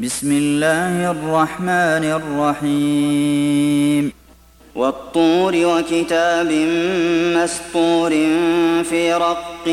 بسم الله الرحمن الرحيم والطور وكتاب مسطور في رق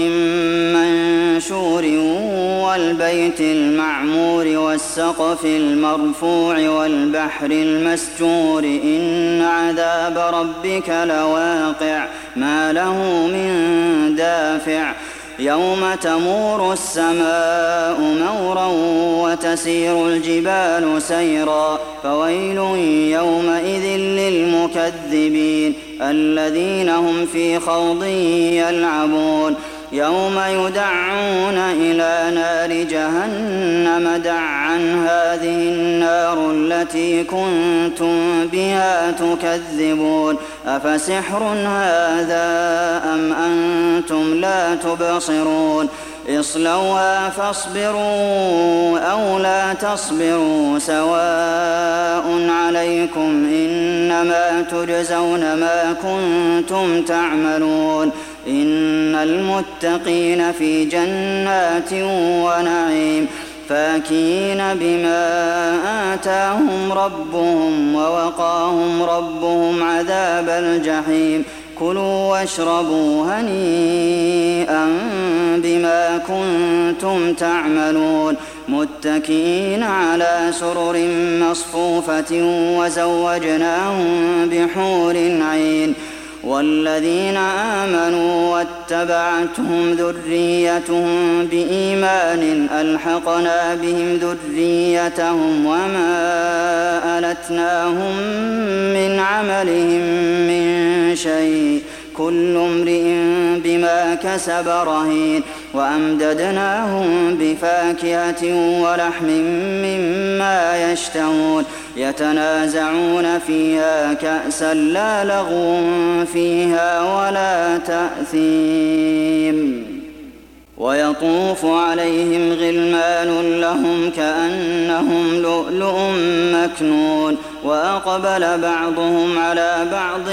منشور والبيت المعمور والسقف المرفوع والبحر المسجور إن عذاب ربك لواقع ما له من دافع يوم تمور السماء مورا وتسير الجبال سيرا فويل يومئذ للمكذبين الذين هم في خوض يلعبون يوم يدعون إلى نار جهنم دعا هذه النار التي كنتم بها تكذبون أفسحر هذا أم أنتم لا تبصرون اصلوها فاصبروا أو لا تصبروا سواء عليكم إنما تجزون ما كنتم تعملون إن المتقين في جنات ونعيم فاكهين بما آتاهم ربهم ووقاهم ربهم عذاب الجحيم كلوا واشربوا هنيئا بما كنتم تعملون متكئين على سرر مصفوفة وزوجناهم بحور عين والذين آمنوا واتبعتهم ذريتهم بإيمان ألحقنا بهم ذريتهم وما ألتناهم من عملهم من شيء كل امرئ بما كسب رهين وأمددناهم بفاكهة ولحم مما يشتهون يتنازعون فيها كأسا لا لغو فيها ولا تأثيم ويطوف عليهم غلمان لهم كأنهم لؤلؤ مكنون وأقبل بعضهم على بعض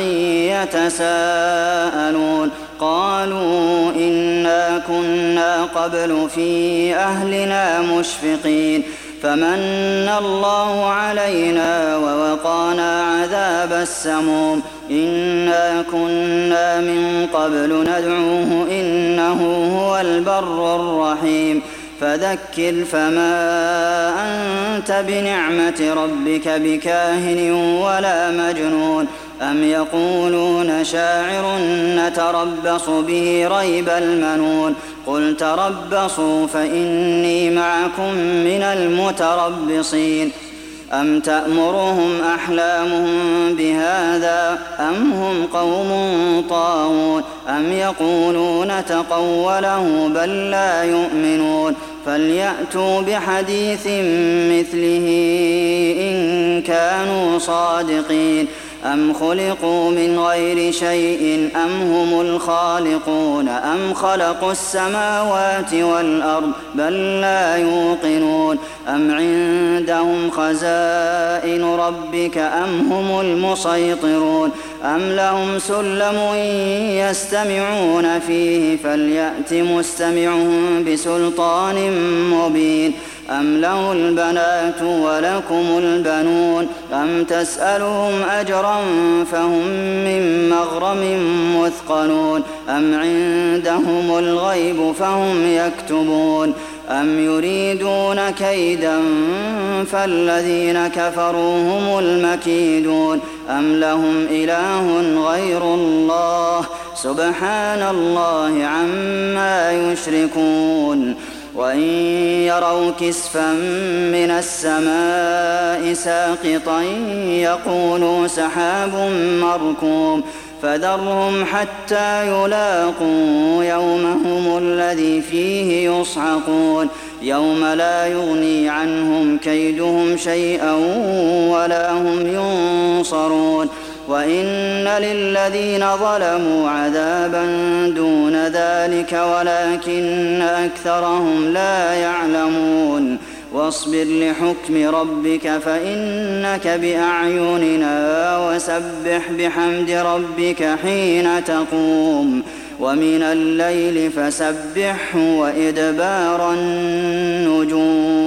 يتساءلون قالوا إنا كنا قبل في أهلنا مشفقين فمن الله علينا ووقانا عذاب السموم إنا كنا من قبل ندعوه إنه هو البر الرحيم فذكر فما أنت بنعمة ربك بكاهن ولا مجنون أم يقولون شاعر نتربص به ريب المنون قل تربصوا فإني معكم من المتربصين أم تأمرهم أحلامهم بهذا أم هم قوم طاغون أم يقولون تقوله بل لا يؤمنون فليأتوا بحديث مثله إن كانوا صادقين أم خلقوا من غير شيء أم هم الخالقون أم خلقوا السماوات والأرض بل لا يوقنون أم عندهم خزائن ربك أم هم المسيطرون أم لهم سلم يستمعون فيه فليأت مستمعهم بسلطان مبين أم له البنات ولكم البنون أم تسألهم أجرا فهم من مغرم مثقلون أم عندهم الغيب فهم يكتبون أم يريدون كيدا فالذين كفروا هم المكيدون أم لهم إله غير الله سبحان الله عما يشركون وإن يروا كسفا من السماء ساقطا يقولوا سحاب مركوم فذرهم حتى يلاقوا يومهم الذي فيه يصعقون يوم لا يغني عنهم كيدهم شيئا ولا هم ينصرون وإن للذين ظلموا عذابا دون ذلك ولكن أكثرهم لا يعلمون واصبر لحكم ربك فإنك بأعيننا وسبح بحمد ربك حين تقوم ومن الليل فسبحه وإدبار النجوم